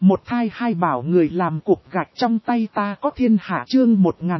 Một thai hai bảo người làm cục gạch trong tay ta có thiên hạ chương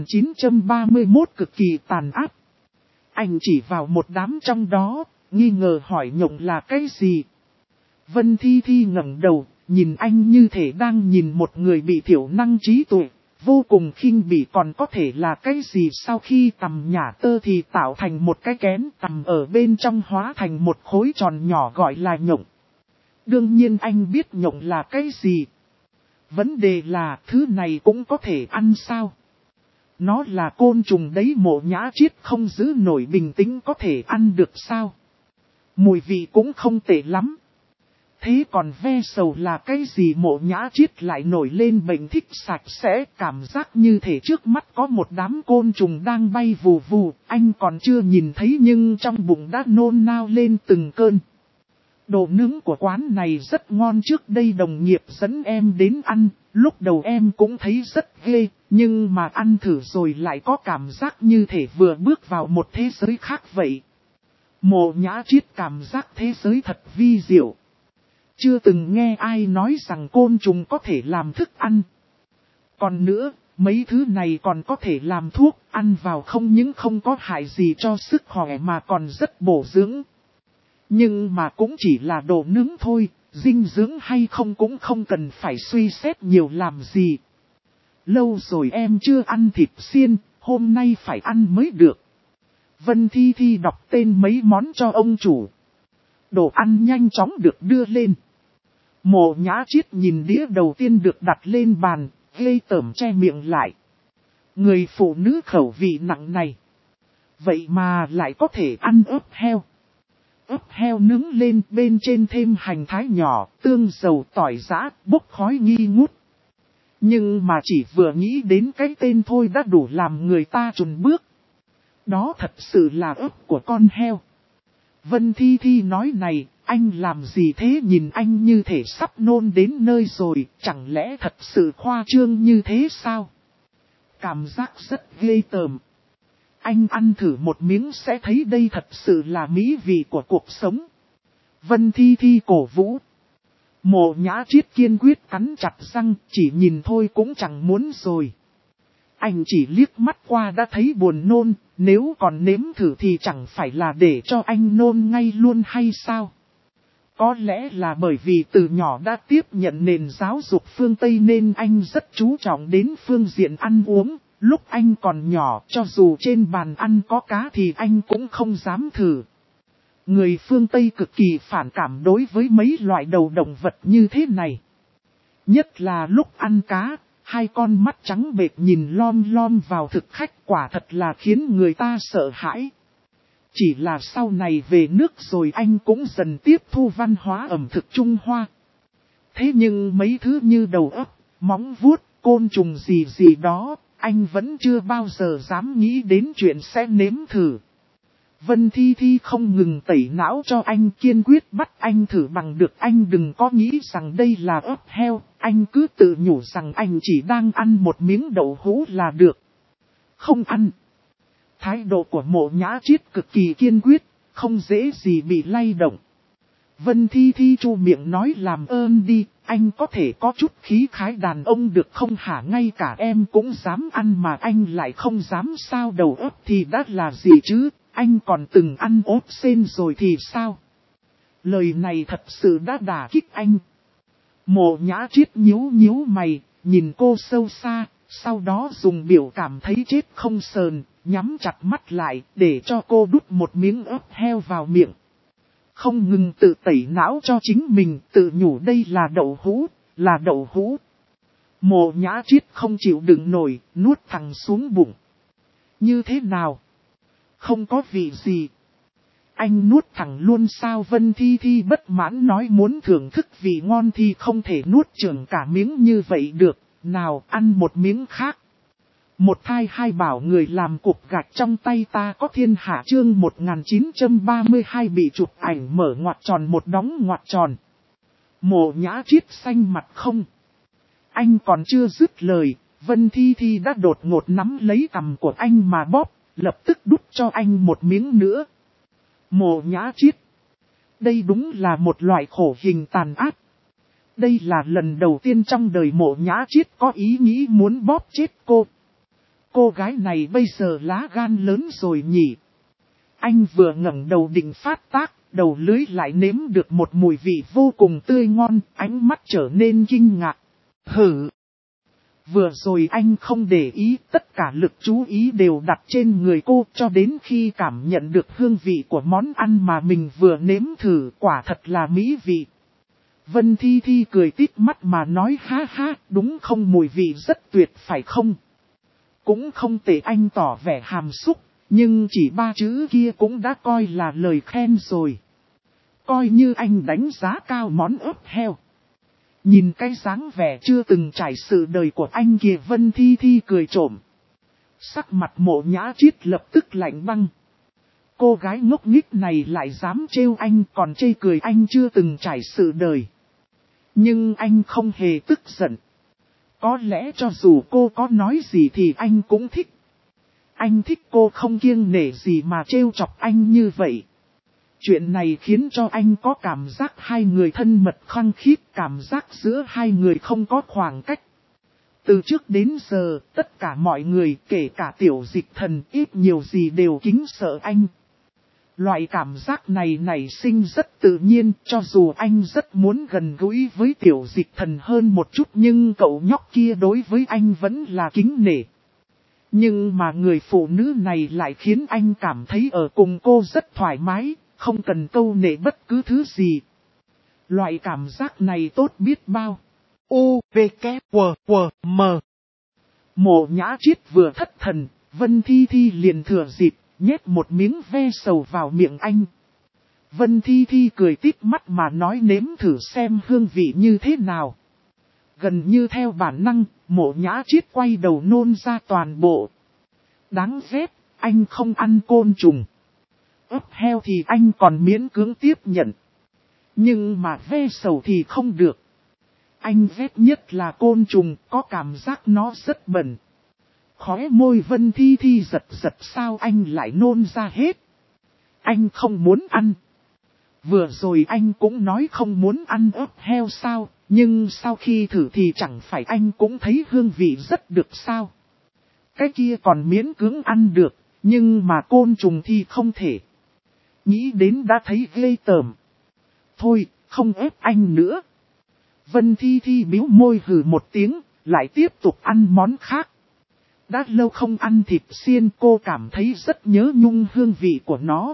1931 cực kỳ tàn ác. Anh chỉ vào một đám trong đó, nghi ngờ hỏi Nhộng là cái gì. Vân Thi Thi ngẩng đầu, nhìn anh như thể đang nhìn một người bị thiểu năng trí tuệ, vô cùng khinh bỉ. Còn có thể là cái gì sau khi tằm nhả tơ thì tạo thành một cái kén, tằm ở bên trong hóa thành một khối tròn nhỏ gọi là Nhộng. Đương nhiên anh biết Nhộng là cái gì. Vấn đề là thứ này cũng có thể ăn sao? Nó là côn trùng đấy. Mộ Nhã Triết không giữ nổi bình tĩnh, có thể ăn được sao? Mùi vị cũng không tệ lắm. Thế còn ve sầu là cái gì? Mộ Nhã Triết lại nổi lên bệnh thích sạch sẽ, cảm giác như thể trước mắt có một đám côn trùng đang bay vù vù. Anh còn chưa nhìn thấy nhưng trong bụng đã nôn nao lên từng cơn. Đồ nướng của quán này rất ngon, trước đây đồng nghiệp dẫn em đến ăn, lúc đầu em cũng thấy rất ghê, nhưng mà ăn thử rồi lại có cảm giác như thể vừa bước vào một thế giới khác vậy. Mộ Nhã Triết cảm giác thế giới thật vi diệu. Chưa từng nghe ai nói rằng côn trùng có thể làm thức ăn. Còn nữa, mấy thứ này còn có thể làm thuốc, ăn vào không những không có hại gì cho sức khỏe mà còn rất bổ dưỡng. Nhưng mà cũng chỉ là đồ nướng thôi, dinh dưỡng hay không cũng không cần phải suy xét nhiều làm gì. Lâu rồi em chưa ăn thịt xiên, hôm nay phải ăn mới được. Vân Thi Thi đọc tên mấy món cho ông chủ. Đồ ăn nhanh chóng được đưa lên. Mộ Nhã Triết nhìn đĩa đầu tiên được đặt lên bàn, ghê tởm che miệng lại. Người phụ nữ khẩu vị nặng này. Vậy mà lại có thể ăn ớt heo. Ớt heo nướng lên, bên trên thêm hành thái nhỏ, tương dầu tỏi giã, bốc khói nghi ngút. Nhưng mà chỉ vừa nghĩ đến cái tên thôi đã đủ làm người ta chùn bước. Đó thật sự là ớt của con heo. Vân Thi Thi nói này, anh làm gì thế? Nhìn anh như thể sắp nôn đến nơi rồi, chẳng lẽ thật sự khoa trương như thế sao? Cảm giác rất ghê tởm. Anh ăn thử một miếng sẽ thấy đây thật sự là mỹ vị của cuộc sống. Vân Thi Thi cổ vũ. Mộ Nhã Triết kiên quyết cắn chặt răng, chỉ nhìn thôi cũng chẳng muốn rồi. Anh chỉ liếc mắt qua đã thấy buồn nôn, nếu còn nếm thử thì chẳng phải là để cho anh nôn ngay luôn hay sao? Có lẽ là bởi vì từ nhỏ đã tiếp nhận nền giáo dục phương Tây nên anh rất chú trọng đến phương diện ăn uống. Lúc anh còn nhỏ, cho dù trên bàn ăn có cá thì anh cũng không dám thử. Người phương Tây cực kỳ phản cảm đối với mấy loại đầu động vật như thế này. Nhất là lúc ăn cá, hai con mắt trắng bệch nhìn lom lom vào thực khách, quả thật là khiến người ta sợ hãi. Chỉ là sau này về nước rồi anh cũng dần tiếp thu văn hóa ẩm thực Trung Hoa. Thế nhưng mấy thứ như đầu óc, móng vuốt, côn trùng gì gì đó, anh vẫn chưa bao giờ dám nghĩ đến chuyện sẽ nếm thử. Vân Thi Thi không ngừng tẩy não cho anh, kiên quyết bắt anh thử bằng được. Anh đừng có nghĩ rằng đây là ớt heo, anh cứ tự nhủ rằng anh chỉ đang ăn một miếng đậu hũ là được. Không ăn. Thái độ của Mộ Nhã Triết cực kỳ kiên quyết, không dễ gì bị lay động. Vân Thi Thi chu miệng nói làm ơn đi, anh có thể có chút khí khái đàn ông được không hả? Ngay cả em cũng dám ăn mà anh lại không dám sao? Đầu óc thì đã là gì chứ, anh còn từng ăn ốp sên rồi thì sao? Lời này thật sự đã đả kích anh. Mộ Nhã Triết nhíu nhíu mày, nhìn cô sâu xa, sau đó dùng biểu cảm thấy chết không sờn, nhắm chặt mắt lại để cho cô đút một miếng ớt heo vào miệng. Không ngừng tự tẩy não cho chính mình, tự nhủ đây là đậu hũ, là đậu hũ. Mộ Nhã Triết không chịu đựng nổi, nuốt thẳng xuống bụng. Như thế nào? Không có vị gì. Anh nuốt thẳng luôn sao? Vân Thi Thi bất mãn nói, muốn thưởng thức vị ngon thì không thể nuốt chửng cả miếng như vậy được, nào ăn một miếng khác. Một thai hai bảo người làm cục gạch trong tay ta có thiên hạ chương 1932 bị chụp ảnh mở ngoặc tròn một đóng ngoặc tròn. Mộ Nhã Triết xanh mặt không. Anh còn chưa dứt lời, Vân Thi Thi đã đột ngột nắm lấy cằm của anh mà bóp, lập tức đút cho anh một miếng nữa. Mộ Nhã Triết. Đây đúng là một loại khổ hình tàn ác. Đây là lần đầu tiên trong đời Mộ Nhã Chiết có ý nghĩ muốn bóp chết cô. Cô gái này bây giờ lá gan lớn rồi nhỉ. Anh vừa ngẩng đầu định phát tác, đầu lưỡi lại nếm được một mùi vị vô cùng tươi ngon, ánh mắt trở nên kinh ngạc. Hử! Vừa rồi anh không để ý, tất cả lực chú ý đều đặt trên người cô cho đến khi cảm nhận được hương vị của món ăn mà mình vừa nếm thử, quả thật là mỹ vị. Vân Thi Thi cười tít mắt mà nói ha ha, đúng không, mùi vị rất tuyệt phải không? Cũng không tệ, anh tỏ vẻ hàm xúc, nhưng chỉ 3 chữ kia cũng đã coi là lời khen rồi. Coi như anh đánh giá cao món ớt heo. Nhìn cái dáng vẻ chưa từng trải sự đời của anh kìa, Vân Thi Thi cười trộm. Sắc mặt Mộ Nhã Chiết lập tức lạnh băng. Cô gái ngốc nghếch này lại dám trêu anh, còn chê cười anh chưa từng trải sự đời. Nhưng anh không hề tức giận. Có lẽ cho dù cô có nói gì thì anh cũng thích. Anh thích cô không kiêng nể gì mà trêu chọc anh như vậy. Chuyện này khiến cho anh có cảm giác hai người thân mật khăng khít, cảm giác giữa hai người không có khoảng cách. Từ trước đến giờ, tất cả mọi người, kể cả Tiểu Dịch Thần, ít nhiều gì đều kính sợ anh. Loại cảm giác này nảy sinh rất tự nhiên, cho dù anh rất muốn gần gũi với Tiểu Dịch Thần hơn một chút, nhưng cậu nhóc kia đối với anh vẫn là kính nể. Nhưng mà người phụ nữ này lại khiến anh cảm thấy ở cùng cô rất thoải mái, không cần câu nệ bất cứ thứ gì. Loại cảm giác này tốt biết bao. U, V, K, W, W, M. Mộ Nhã Chiết vừa thất thần, Vân Thi Thi liền thừa dịp, nhét một miếng ve sầu vào miệng anh. Vân Thi Thi cười tít mắt mà nói nếm thử xem hương vị như thế nào. Gần như theo bản năng, Mộ Nhã Chiết quay đầu nôn ra toàn bộ. Đáng ghét, anh không ăn côn trùng. Ớt heo thì anh còn miễn cưỡng tiếp nhận. Nhưng mà ve sầu thì không được. Anh ghét nhất là côn trùng, có cảm giác nó rất bẩn. Khóe môi Vân Thi Thi giật giật, sao anh lại nôn ra hết. Anh không muốn ăn. Vừa rồi anh cũng nói không muốn ăn ớt heo sao, nhưng sau khi thử thì chẳng phải anh cũng thấy hương vị rất được sao. Cái kia còn miễn cưỡng ăn được, nhưng mà côn trùng thì không thể. Nghĩ đến đã thấy ghê tởm. Thôi, không ép anh nữa. Vân Thi Thi bĩu môi hừ một tiếng, lại tiếp tục ăn món khác. Đã lâu không ăn thịt xiên, cô cảm thấy rất nhớ nhung hương vị của nó.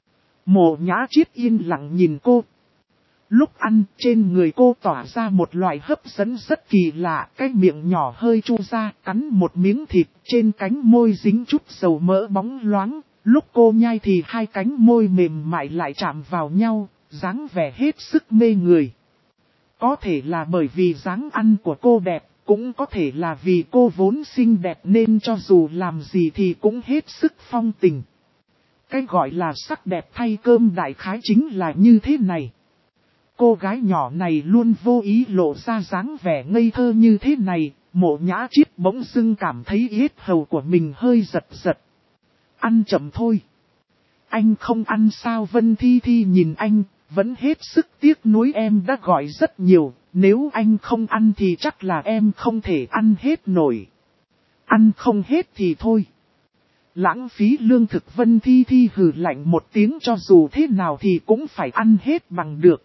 Mộ Nhã Chiết yên lặng nhìn cô. Lúc ăn, trên người cô tỏa ra một loại hấp dẫn rất kỳ lạ, cái miệng nhỏ hơi chu ra, cắn một miếng thịt, trên cánh môi dính chút dầu mỡ bóng loáng. Lúc cô nhai thì hai cánh môi mềm mại lại chạm vào nhau, dáng vẻ hết sức mê người. Có thể là bởi vì dáng ăn của cô đẹp, cũng có thể là vì cô vốn xinh đẹp nên cho dù làm gì thì cũng hết sức phong tình. Cái gọi là sắc đẹp thay cơm đại khái chính là như thế này. Cô gái nhỏ này luôn vô ý lộ ra dáng vẻ ngây thơ như thế này, Mộ Nhã Chiết bỗng dưng cảm thấy yết hầu của mình hơi giật giật. Ăn chậm thôi. Anh không ăn sao? Vân Thi Thi nhìn anh, vẫn hết sức tiếc nuối, em đã gọi rất nhiều, nếu anh không ăn thì chắc là em không thể ăn hết nổi. Ăn không hết thì thôi. Lãng phí lương thực. Vân Thi Thi hừ lạnh một tiếng, cho dù thế nào thì cũng phải ăn hết bằng được.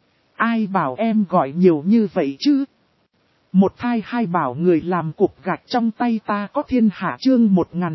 Ai bảo em gọi nhiều như vậy chứ? Một thai hai bảo người làm cục gạch trong tay ta có thiên hạ. Chương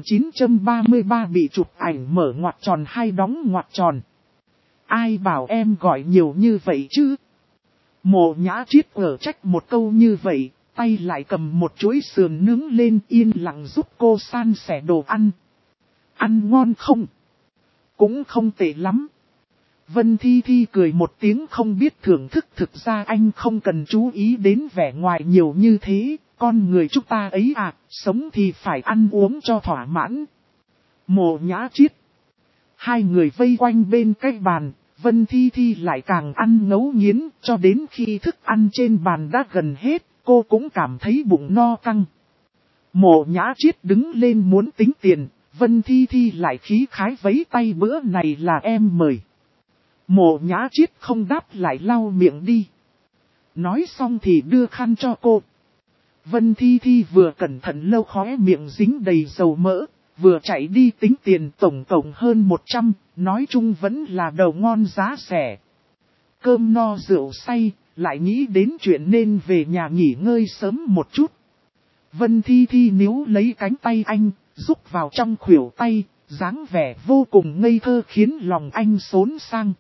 1933 bị chụp ảnh mở ngoặc tròn hai đóng ngoặc tròn. Ai bảo em gọi nhiều như vậy chứ? Mộ Nhã Chiết ở trách một câu như vậy, tay lại cầm một chuỗi sườn nướng lên yên lặng giúp cô san sẻ đồ ăn. Ăn ngon không? Cũng không tệ lắm. Vân Thi Thi cười một tiếng không biết thưởng thức, thực ra anh không cần chú ý đến vẻ ngoài nhiều như thế, con người chúng ta ấy à, sống thì phải ăn uống cho thỏa mãn. Mộ Nhã Chiết. Hai người vây quanh bên cái bàn, Vân Thi Thi lại càng ăn ngấu nghiến, cho đến khi thức ăn trên bàn đã gần hết, cô cũng cảm thấy bụng no căng. Mộ Nhã Chiết đứng lên muốn tính tiền, Vân Thi Thi lại khí khái vẫy tay, bữa này là em mời. Mộ Nhã Chiết không đáp lại, lau miệng đi. Nói xong thì đưa khăn cho cô. Vân Thi Thi vừa cẩn thận lau khóe miệng dính đầy dầu mỡ, vừa chạy đi tính tiền tổng cộng hơn 100, nói chung vẫn là đầu ngon giá rẻ. Cơm no rượu say, lại nghĩ đến chuyện nên về nhà nghỉ ngơi sớm một chút. Vân Thi Thi níu lấy cánh tay anh, rúc vào trong khuỷu tay, dáng vẻ vô cùng ngây thơ khiến lòng anh xốn sang.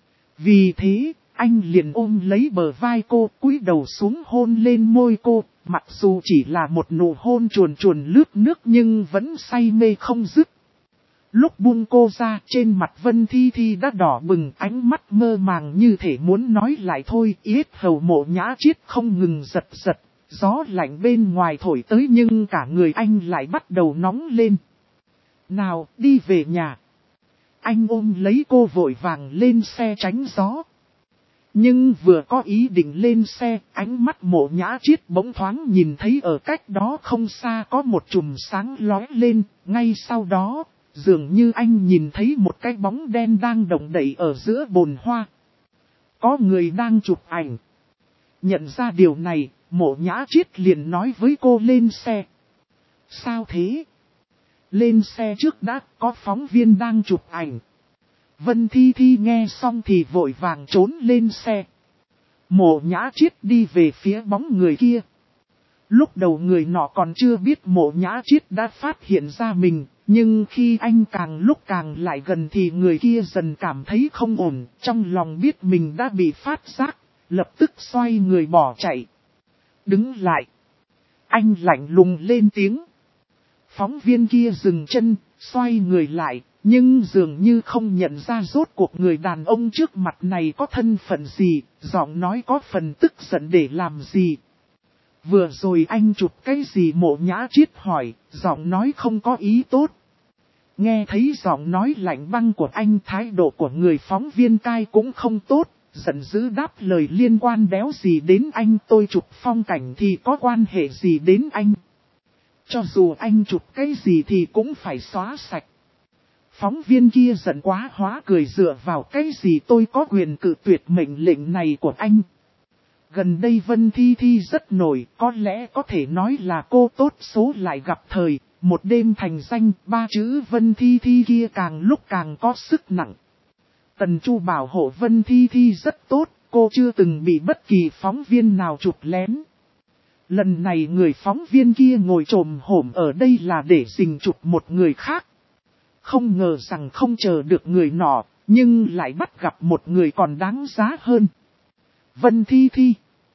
Vì thế, anh liền ôm lấy bờ vai cô, cúi đầu xuống hôn lên môi cô, mặc dù chỉ là một nụ hôn chuồn chuồn lướt nước nhưng vẫn say mê không dứt. Lúc buông cô ra, trên mặt Vân Thi Thi đã đỏ bừng, ánh mắt mơ màng như thể muốn nói lại thôi. Yết hầu Mộ Nhã Chiết không ngừng giật giật, gió lạnh bên ngoài thổi tới nhưng cả người anh lại bắt đầu nóng lên. Nào, đi về nhà. Anh ôm lấy cô vội vàng lên xe tránh gió. Nhưng vừa có ý định lên xe, ánh mắt Mộ Nhã Chiết bỗng thoáng nhìn thấy ở cách đó không xa có một chùm sáng lóe lên, ngay sau đó, dường như anh nhìn thấy một cái bóng đen đang động đậy ở giữa bồn hoa. Có người đang chụp ảnh. Nhận ra điều này, Mộ Nhã Chiết liền nói với cô lên xe. Sao thế? Lên xe trước đã, có phóng viên đang chụp ảnh. Vân Thi Thi nghe xong thì vội vàng trốn lên xe. Mộ Nhã Chiết đi về phía bóng người kia. Lúc đầu người nọ còn chưa biết Mộ Nhã Chiết đã phát hiện ra mình, nhưng khi anh càng lúc càng lại gần thì người kia dần cảm thấy không ổn, trong lòng biết mình đã bị phát giác, lập tức xoay người bỏ chạy. Đứng lại. Anh lạnh lùng lên tiếng. Phóng viên kia dừng chân, xoay người lại, nhưng dường như không nhận ra rốt cuộc người đàn ông trước mặt này có thân phận gì, giọng nói có phần tức giận để làm gì. Vừa rồi anh chụp cái gì? Mộ Nhã Chiết hỏi, giọng nói không có ý tốt. Nghe thấy giọng nói lạnh băng của anh, thái độ của người phóng viên cai cũng không tốt, giận dữ đáp lời liên quan đéo gì đến anh, tôi chụp phong cảnh thì có quan hệ gì đến anh. Cho dù anh chụp cái gì thì cũng phải xóa sạch. Phóng viên kia giận quá hóa cười, dựa vào cái gì tôi có quyền cự tuyệt mệnh lệnh này của anh. Gần đây Vân Thi Thi rất nổi, có lẽ có thể nói là cô tốt số lại gặp thời, một đêm thành danh, ba chữ Vân Thi Thi kia càng lúc càng có sức nặng. Tần Chu bảo hộ Vân Thi Thi rất tốt, cô chưa từng bị bất kỳ phóng viên nào chụp lén. Lần này người phóng viên kia ngồi trồm hổm ở đây là để rình chụp một người khác. Không ngờ rằng không chờ được người nọ, nhưng lại bắt gặp một người còn đáng giá hơn. Vân Thi Thi.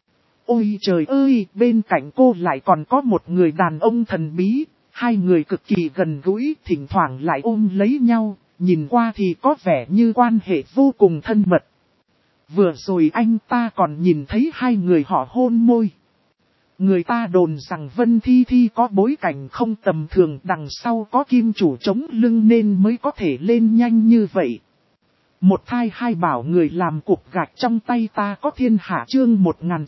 Ôi trời ơi, bên cạnh cô lại còn có một người đàn ông thần bí, hai người cực kỳ gần gũi, thỉnh thoảng lại ôm lấy nhau, nhìn qua thì có vẻ như quan hệ vô cùng thân mật. Vừa rồi anh ta còn nhìn thấy hai người họ hôn môi. Người ta đồn rằng Vân Thi Thi có bối cảnh không tầm thường, đằng sau có kim chủ chống lưng nên mới có thể lên nhanh như vậy. Một thai hai bảo người làm cục gạch trong tay ta có thiên hạ, chương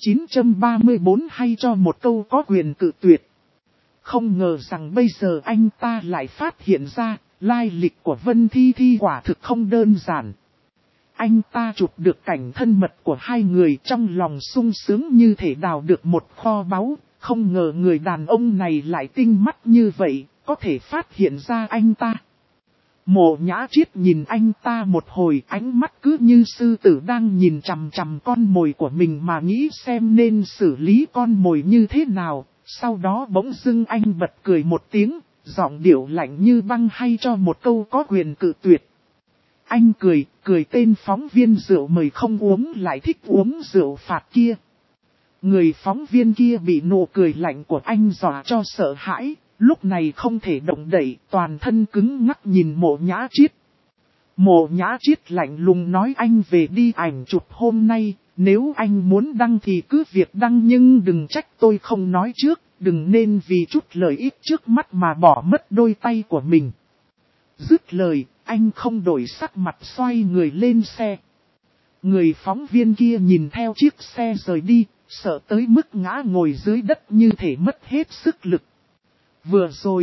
1934 hay cho một câu có quyền cự tuyệt. Không ngờ rằng bây giờ anh ta lại phát hiện ra, lai lịch của Vân Thi Thi quả thực không đơn giản. Anh ta chụp được cảnh thân mật của hai người, trong lòng sung sướng như thể đào được một kho báu, không ngờ người đàn ông này lại tinh mắt như vậy, có thể phát hiện ra anh ta. Mộ Nhã Chiết nhìn anh ta một hồi, ánh mắt cứ như sư tử đang nhìn chằm chằm con mồi của mình mà nghĩ xem nên xử lý con mồi như thế nào. Sau đó bỗng dưng anh bật cười một tiếng, giọng điệu lạnh như băng hay cho một câu có quyền cự tuyệt. Anh cười tên phóng viên rượu mời không uống lại thích uống rượu phạt kia. Người phóng viên kia bị nụ cười lạnh của anh dọa cho sợ hãi, lúc này không thể động đậy, toàn thân cứng ngắc nhìn Mộ Nhã Chiết. Mộ Nhã Chiết lạnh lùng nói, anh về đi, ảnh chụp hôm nay, nếu anh muốn đăng thì cứ việc đăng, nhưng đừng trách tôi không nói trước, đừng nên vì chút lợi ích trước mắt mà bỏ mất đôi tay của mình. Dứt lời, anh không đổi sắc mặt xoay người lên xe. Người phóng viên kia nhìn theo chiếc xe rời đi, sợ tới mức ngã ngồi dưới đất như thể mất hết sức lực. Vừa rồi,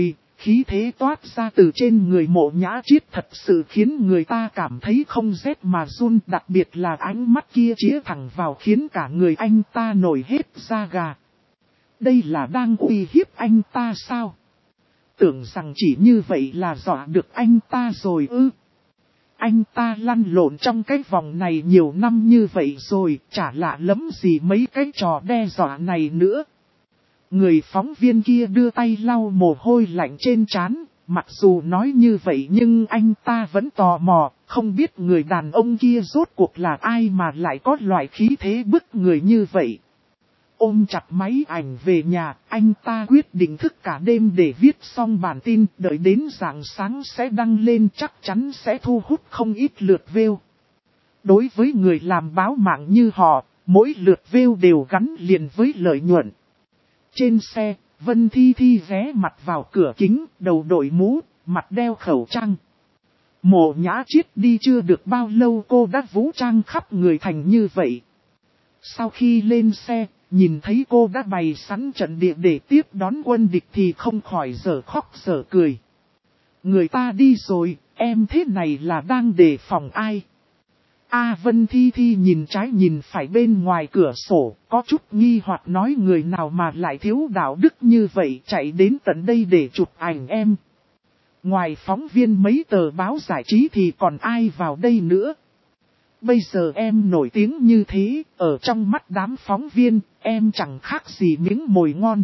khí thế toát ra từ trên người Mộ Nhã Chiết thật sự khiến người ta cảm thấy không rét mà run, đặc biệt là ánh mắt kia chĩa thẳng vào khiến cả người anh ta nổi hết da gà. Đây là đang uy hiếp anh ta sao? Tưởng rằng chỉ như vậy là dọa được anh ta rồi ư? Anh ta lăn lộn trong cái vòng này nhiều năm như vậy rồi, chả lạ lắm gì mấy cái trò đe dọa này nữa. Người phóng viên kia đưa tay lau mồ hôi lạnh trên trán, mặc dù nói như vậy nhưng anh ta vẫn tò mò, không biết người đàn ông kia rốt cuộc là ai mà lại có loại khí thế bức người như vậy. Ôm chặt máy ảnh về nhà, anh ta quyết định thức cả đêm để viết xong bản tin, đợi đến rạng sáng sẽ đăng lên, chắc chắn sẽ thu hút không ít lượt view. Đối với người làm báo mạng như họ, mỗi lượt view đều gắn liền với lợi nhuận. Trên xe, Vân Thi Thi ghé mặt vào cửa kính, đầu đội mũ, mặt đeo khẩu trang. Mộ Nhã Chiết đi chưa được bao lâu cô đã vũ trang khắp người thành như vậy. Sau khi lên xe, nhìn thấy cô đã bày sẵn trận địa để tiếp đón quân địch thì không khỏi dở khóc dở cười. Người ta đi rồi, em thế này là đang đề phòng ai? Vân Thi Thi nhìn trái nhìn phải bên ngoài cửa sổ, có chút nghi hoặc nói người nào mà lại thiếu đạo đức như vậy chạy đến tận đây để chụp ảnh em. Ngoài phóng viên mấy tờ báo giải trí thì còn ai vào đây nữa? Bây giờ em nổi tiếng như thế, ở trong mắt đám phóng viên, em chẳng khác gì miếng mồi ngon.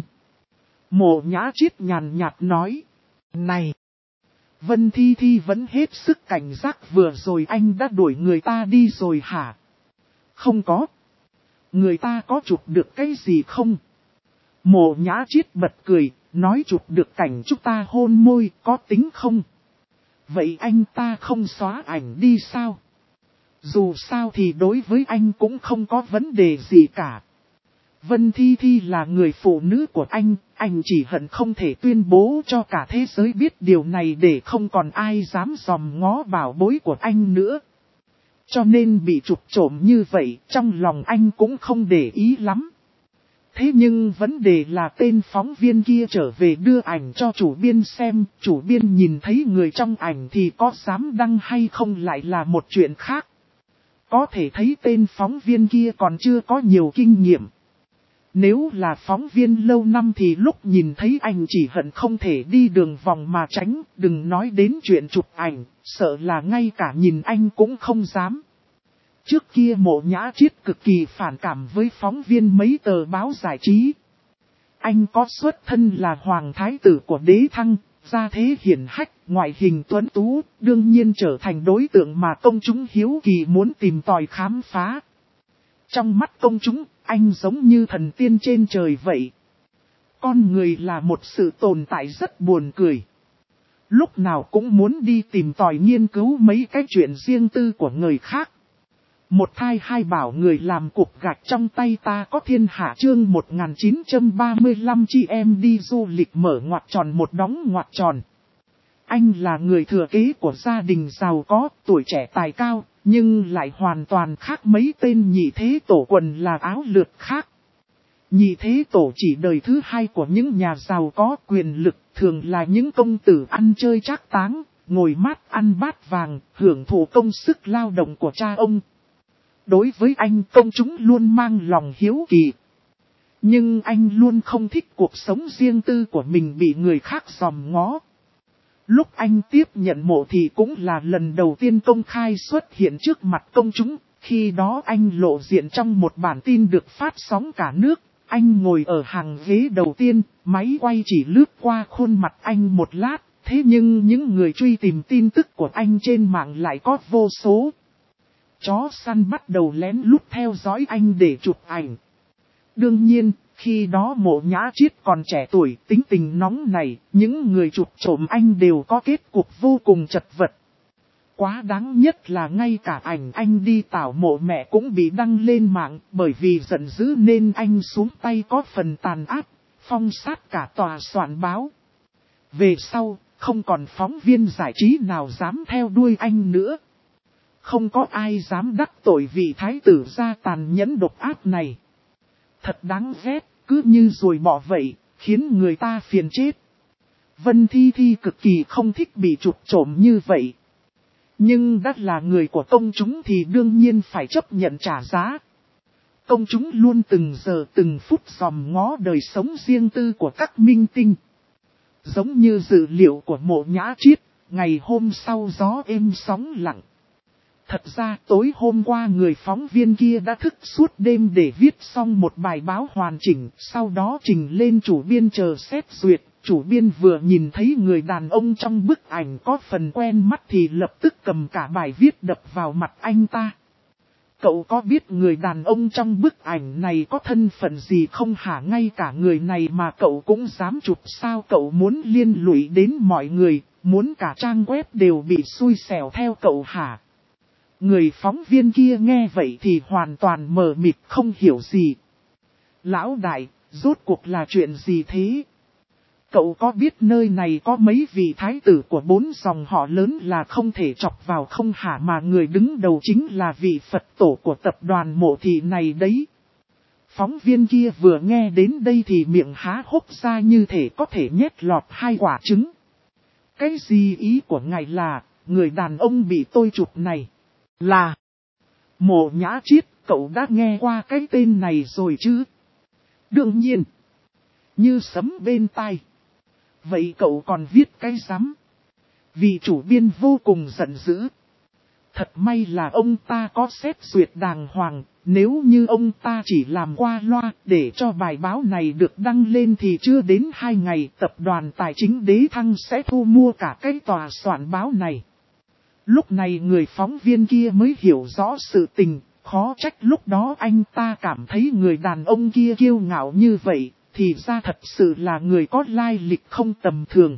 Mộ Nhã Chiết nhàn nhạt nói. Này! Vân Thi Thi vẫn hết sức cảnh giác, vừa rồi anh đã đuổi người ta đi rồi hả? Không có. Người ta có chụp được cái gì không? Mộ Nhã Chiết bật cười, nói chụp được cảnh chúng ta hôn môi có tính không? Vậy anh ta không xóa ảnh đi sao? Dù sao thì đối với anh cũng không có vấn đề gì cả. Vân Thi Thi là người phụ nữ của anh chỉ hận không thể tuyên bố cho cả thế giới biết điều này để không còn ai dám dòm ngó bảo bối của anh nữa. Cho nên bị chụp trộm như vậy, trong lòng anh cũng không để ý lắm. Thế nhưng vấn đề là tên phóng viên kia trở về đưa ảnh cho chủ biên xem, chủ biên nhìn thấy người trong ảnh thì có dám đăng hay không lại là một chuyện khác. Có thể thấy tên phóng viên kia còn chưa có nhiều kinh nghiệm. Nếu là phóng viên lâu năm thì lúc nhìn thấy anh chỉ hận không thể đi đường vòng mà tránh, đừng nói đến chuyện chụp ảnh, sợ là ngay cả nhìn anh cũng không dám. Trước kia Mộ Nhã Chiết cực kỳ phản cảm với phóng viên mấy tờ báo giải trí. Anh có xuất thân là hoàng thái tử của đế thăng, gia thế hiển hách, ngoại hình tuấn tú, đương nhiên trở thành đối tượng mà công chúng hiếu kỳ muốn tìm tòi khám phá. Trong mắt công chúng, anh giống như thần tiên trên trời vậy. Con người là một sự tồn tại rất buồn cười. Lúc nào cũng muốn đi tìm tòi nghiên cứu mấy cái chuyện riêng tư của người khác. Một thai hai bảo người làm cục gạch trong tay ta có thiên hạ chương 1935 chị em đi du lịch mở ngoặc tròn một đóng ngoặc tròn. Anh là người thừa kế của gia đình giàu có, tuổi trẻ tài cao, nhưng lại hoàn toàn khác mấy tên nhị thế tổ, quần là áo lượt khác. Nhị thế tổ chỉ đời thứ hai của những nhà giàu có quyền lực, thường là những công tử ăn chơi trác táng, ngồi mát ăn bát vàng, hưởng thụ công sức lao động của cha ông. Đối với anh, công chúng luôn mang lòng hiếu kỳ. Nhưng anh luôn không thích cuộc sống riêng tư của mình bị người khác dòm ngó. Lúc anh tiếp nhận mộ thì cũng là lần đầu tiên công khai xuất hiện trước mặt công chúng. Khi đó anh lộ diện trong một bản tin được phát sóng cả nước. Anh ngồi ở hàng ghế đầu tiên, máy quay chỉ lướt qua khuôn mặt anh một lát. Thế nhưng những người truy tìm tin tức của anh trên mạng lại có vô số. Chó săn bắt đầu lén lút theo dõi anh để chụp ảnh. Đương nhiên, khi đó Mộ Nhã Chiết còn trẻ tuổi, tính tình nóng này, những người chụp trộm anh đều có kết cục vô cùng chật vật. Quá đáng nhất là ngay cả ảnh anh đi tảo mộ mẹ cũng bị đăng lên mạng, bởi vì giận dữ nên anh xuống tay có phần tàn ác, phong sát cả tòa soạn báo. Về sau, không còn phóng viên giải trí nào dám theo đuôi anh nữa. Không có ai dám đắc tội vị thái tử gia tàn nhẫn độc ác này. Thật đáng ghét, cứ như ruồi bọ vậy, khiến người ta phiền chết. Vân Thi Thi cực kỳ không thích bị chụp trộm như vậy. Nhưng đã là người của công chúng thì đương nhiên phải chấp nhận trả giá. Công chúng luôn từng giờ từng phút dòm ngó đời sống riêng tư của các minh tinh. Giống như dữ liệu của Mộ Nhã Chiết, ngày hôm sau gió êm sóng lặng. Thật ra tối hôm qua người phóng viên kia đã thức suốt đêm để viết xong một bài báo hoàn chỉnh, sau đó trình lên chủ biên chờ xét duyệt. Chủ biên vừa nhìn thấy người đàn ông trong bức ảnh có phần quen mắt thì lập tức cầm cả bài viết đập vào mặt anh ta. Cậu có biết người đàn ông trong bức ảnh này có thân phận gì không hả? Ngay cả người này mà cậu cũng dám chụp sao? Cậu muốn liên lụy đến mọi người, muốn cả trang web đều bị xui xẻo theo cậu hả? Người phóng viên kia nghe vậy thì hoàn toàn mờ mịt không hiểu gì. Lão đại, rốt cuộc là chuyện gì thế? Cậu có biết nơi này có mấy vị thái tử của 4 dòng họ lớn là không thể chọc vào không hả, mà người đứng đầu chính là vị Phật tổ của tập đoàn Mộ Thị này đấy. Phóng viên kia vừa nghe đến đây thì miệng há hốc ra như thể có thể nhét lọt 2 quả trứng. Cái gì ý của ngài là, người đàn ông bị tôi chụp này là Mộ Nhã Chiết? Cậu đã nghe qua cái tên này rồi chứ? Đương nhiên, như sấm bên tai. Vậy cậu còn viết cái rắm? Vị chủ biên vô cùng giận dữ. Thật may là ông ta có xét duyệt đàng hoàng, nếu như ông ta chỉ làm qua loa để cho bài báo này được đăng lên thì chưa đến 2 ngày tập đoàn tài chính Đế Thăng sẽ thu mua cả cái tòa soạn báo này. Lúc này người phóng viên kia mới hiểu rõ sự tình, khó trách lúc đó anh ta cảm thấy người đàn ông kia kiêu ngạo như vậy. Thì ra thật sự là người có lai lịch không tầm thường.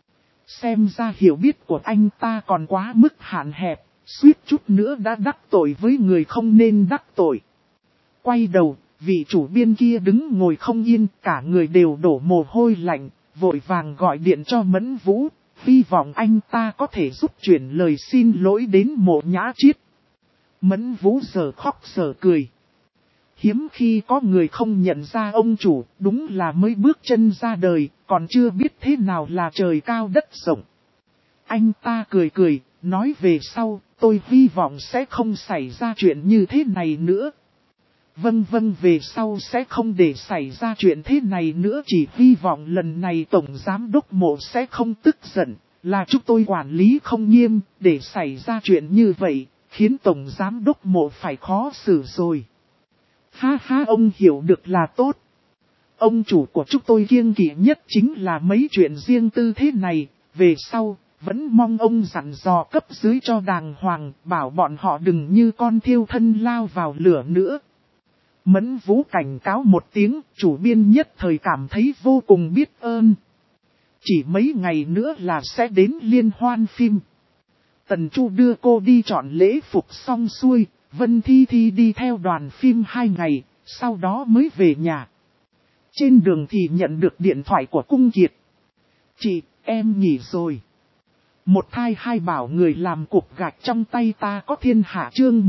Xem ra hiểu biết của anh ta còn quá mức hạn hẹp, suýt chút nữa đã đắc tội với người không nên đắc tội. Quay đầu, vị chủ biên kia đứng ngồi không yên, cả người đều đổ mồ hôi lạnh, vội vàng gọi điện cho Mẫn Vũ, hy vọng anh ta có thể giúp chuyển lời xin lỗi đến Mộ Nhã Chiết. Mẫn Vũ giờ khóc giờ cười. Hiếm khi có người không nhận ra ông chủ, đúng là mới bước chân ra đời, còn chưa biết thế nào là trời cao đất rộng. Anh ta cười cười, nói về sau, tôi hy vọng sẽ không xảy ra chuyện như thế này nữa. Vâng, về sau sẽ không để xảy ra chuyện thế này nữa, chỉ hy vọng lần này Tổng Giám đốc Mộ sẽ không tức giận, là chúng tôi quản lý không nghiêm, để xảy ra chuyện như vậy, khiến Tổng Giám đốc Mộ phải khó xử rồi. Ha ha, ông hiểu được là tốt. Ông chủ của chúng tôi kiêng kỵ nhất chính là mấy chuyện riêng tư thế này, về sau, vẫn mong ông dặn dò cấp dưới cho đàng hoàng, bảo bọn họ đừng như con thiêu thân lao vào lửa nữa. Mẫn Vũ cảnh cáo một tiếng, chủ biên nhất thời cảm thấy vô cùng biết ơn. Chỉ mấy ngày nữa là sẽ đến liên hoan phim. Tần Chu đưa cô đi chọn lễ phục xong xuôi. Vân Thi Thi đi theo đoàn phim 2 ngày, sau đó mới về nhà. Trên đường thì nhận được điện thoại của Cung Kiệt. Chị, em nghỉ rồi. Một thai hai bảo người làm cục gạch trong tay ta có thiên hạ chương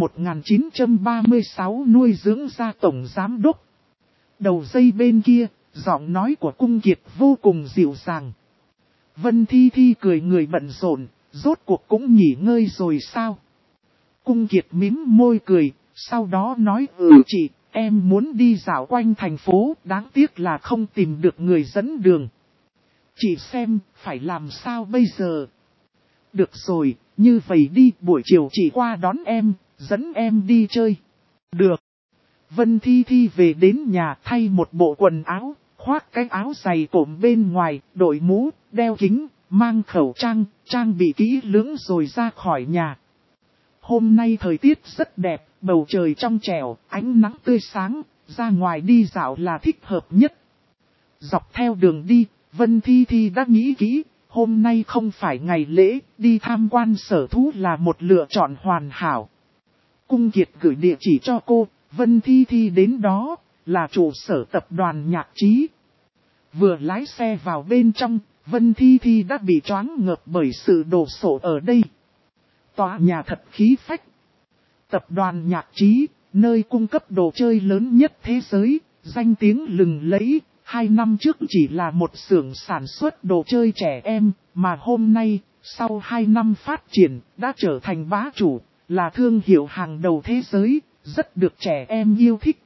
1936 nuôi dưỡng ra Tổng Giám đốc. Đầu dây bên kia, giọng nói của Cung Kiệt vô cùng dịu dàng. Vân Thi Thi cười người bận rộn, rốt cuộc cũng nghỉ ngơi rồi sao? Cung Kiệt mím môi cười, sau đó nói chị, em muốn đi dạo quanh thành phố, đáng tiếc là không tìm được người dẫn đường. Chị xem, phải làm sao bây giờ? Được rồi, như vậy đi, buổi chiều chị qua đón em, dẫn em đi chơi. Được. Vân Thi Thi về đến nhà thay một bộ quần áo, khoác cái áo dày cộm bên ngoài, đội mũ, đeo kính, mang khẩu trang, trang bị kỹ lưỡng rồi ra khỏi nhà. Hôm nay thời tiết rất đẹp, bầu trời trong trẻo, ánh nắng tươi sáng, ra ngoài đi dạo là thích hợp nhất. Dọc theo đường đi, Vân Thi Thi đã nghĩ kỹ, hôm nay không phải ngày lễ, đi tham quan sở thú là một lựa chọn hoàn hảo. Cung Kiệt gửi địa chỉ cho cô, Vân Thi Thi đến đó, là trụ sở tập đoàn Nhạc Trí. Vừa lái xe vào bên trong, Vân Thi Thi đã bị choáng ngợp bởi sự đồ sộ ở đây. Tòa nhà thật khí phách. Tập đoàn Nhạc Trí, nơi cung cấp đồ chơi lớn nhất thế giới, danh tiếng lừng lẫy, 2 năm trước chỉ là một xưởng sản xuất đồ chơi trẻ em, mà hôm nay, sau 2 năm phát triển, đã trở thành bá chủ, là thương hiệu hàng đầu thế giới, rất được trẻ em yêu thích.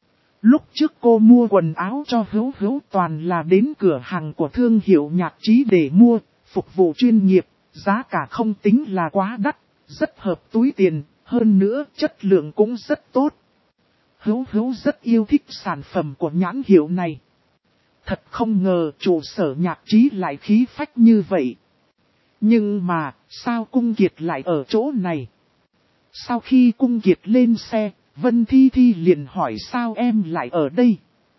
Lúc trước cô mua quần áo cho Hữu Hữu toàn là đến cửa hàng của thương hiệu Nhạc Trí để mua, phục vụ chuyên nghiệp, giá cả không tính là quá đắt, rất hợp túi tiền, hơn nữa chất lượng cũng rất tốt. Hữu Hữu rất yêu thích sản phẩm của nhãn hiệu này. Thật không ngờ trụ sở Nhạc Trí lại khí phách như vậy. Nhưng mà, sao Cung Kiệt lại ở chỗ này? Sau khi Cung Kiệt lên xe, Vân Thi Thi liền hỏi sao em lại ở đây?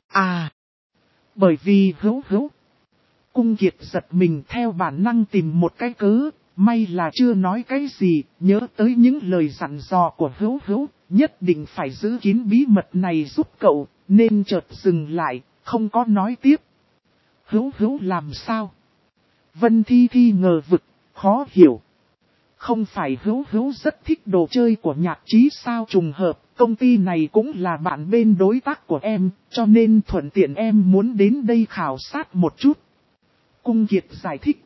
À, bởi vì Hữu Hữu. Cung Kiệt giật mình theo bản năng tìm một cái cớ, may là chưa nói cái gì, nhớ tới những lời dặn dò của Hữu Hữu, nhất định phải giữ kín bí mật này giúp cậu, nên chợt dừng lại, không có nói tiếp. Hữu Hữu làm sao? Vân Thi Thi ngờ vực, khó hiểu. Không phải Hữu Hữu rất thích đồ chơi của Nhạc Trí sao trùng hợp, công ty này cũng là bạn bên đối tác của em, cho nên thuận tiện em muốn đến đây khảo sát một chút. Cung Kiệt giải thích.